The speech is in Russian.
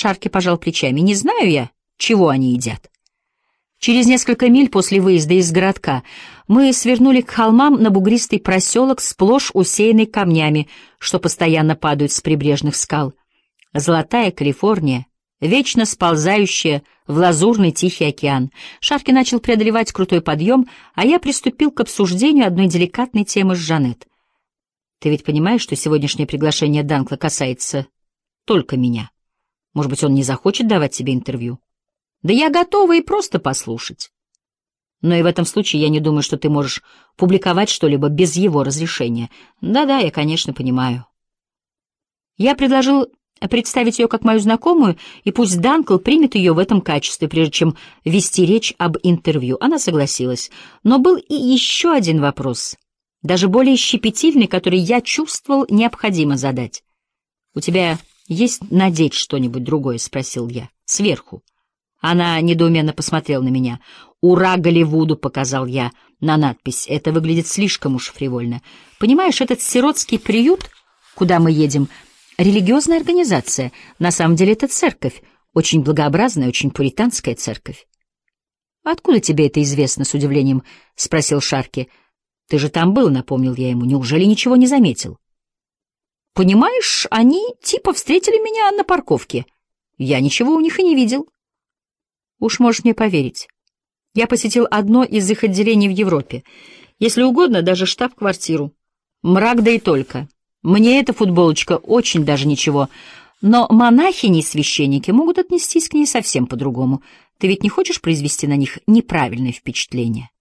Шарки пожал плечами. «Не знаю я, чего они едят». Через несколько миль после выезда из городка мы свернули к холмам на бугристый проселок, сплошь усеянный камнями, что постоянно падают с прибрежных скал. Золотая Калифорния, вечно сползающая в лазурный Тихий океан. Шарки начал преодолевать крутой подъем, а я приступил к обсуждению одной деликатной темы с Жанет. «Ты ведь понимаешь, что сегодняшнее приглашение Данкла касается только меня? Может быть, он не захочет давать тебе интервью? Да я готова и просто послушать. Но и в этом случае я не думаю, что ты можешь публиковать что-либо без его разрешения. Да-да, я, конечно, понимаю». Я предложил представить ее как мою знакомую, и пусть Данкл примет ее в этом качестве, прежде чем вести речь об интервью. Она согласилась. Но был и еще один вопрос, даже более щепетильный, который я чувствовал необходимо задать. «У тебя есть надеть что-нибудь другое?» — спросил я. «Сверху». Она недоуменно посмотрела на меня. «Ура Голливуду!» — показал я на надпись. «Это выглядит слишком уж фривольно. Понимаешь, этот сиротский приют, куда мы едем, религиозная организация. На самом деле это церковь. Очень благообразная, очень пуританская церковь». «Откуда тебе это известно?» — с удивлением спросил Шарки. «Ты же там был», — напомнил я ему. «Неужели ничего не заметил?» «Понимаешь, они типа встретили меня на парковке. Я ничего у них и не видел». «Уж можешь мне поверить. Я посетил одно из их отделений в Европе. Если угодно, даже штаб-квартиру. Мрак да и только. Мне эта футболочка очень даже ничего. Но монахини и священники могут отнестись к ней совсем по-другому. Ты ведь не хочешь произвести на них неправильное впечатление?»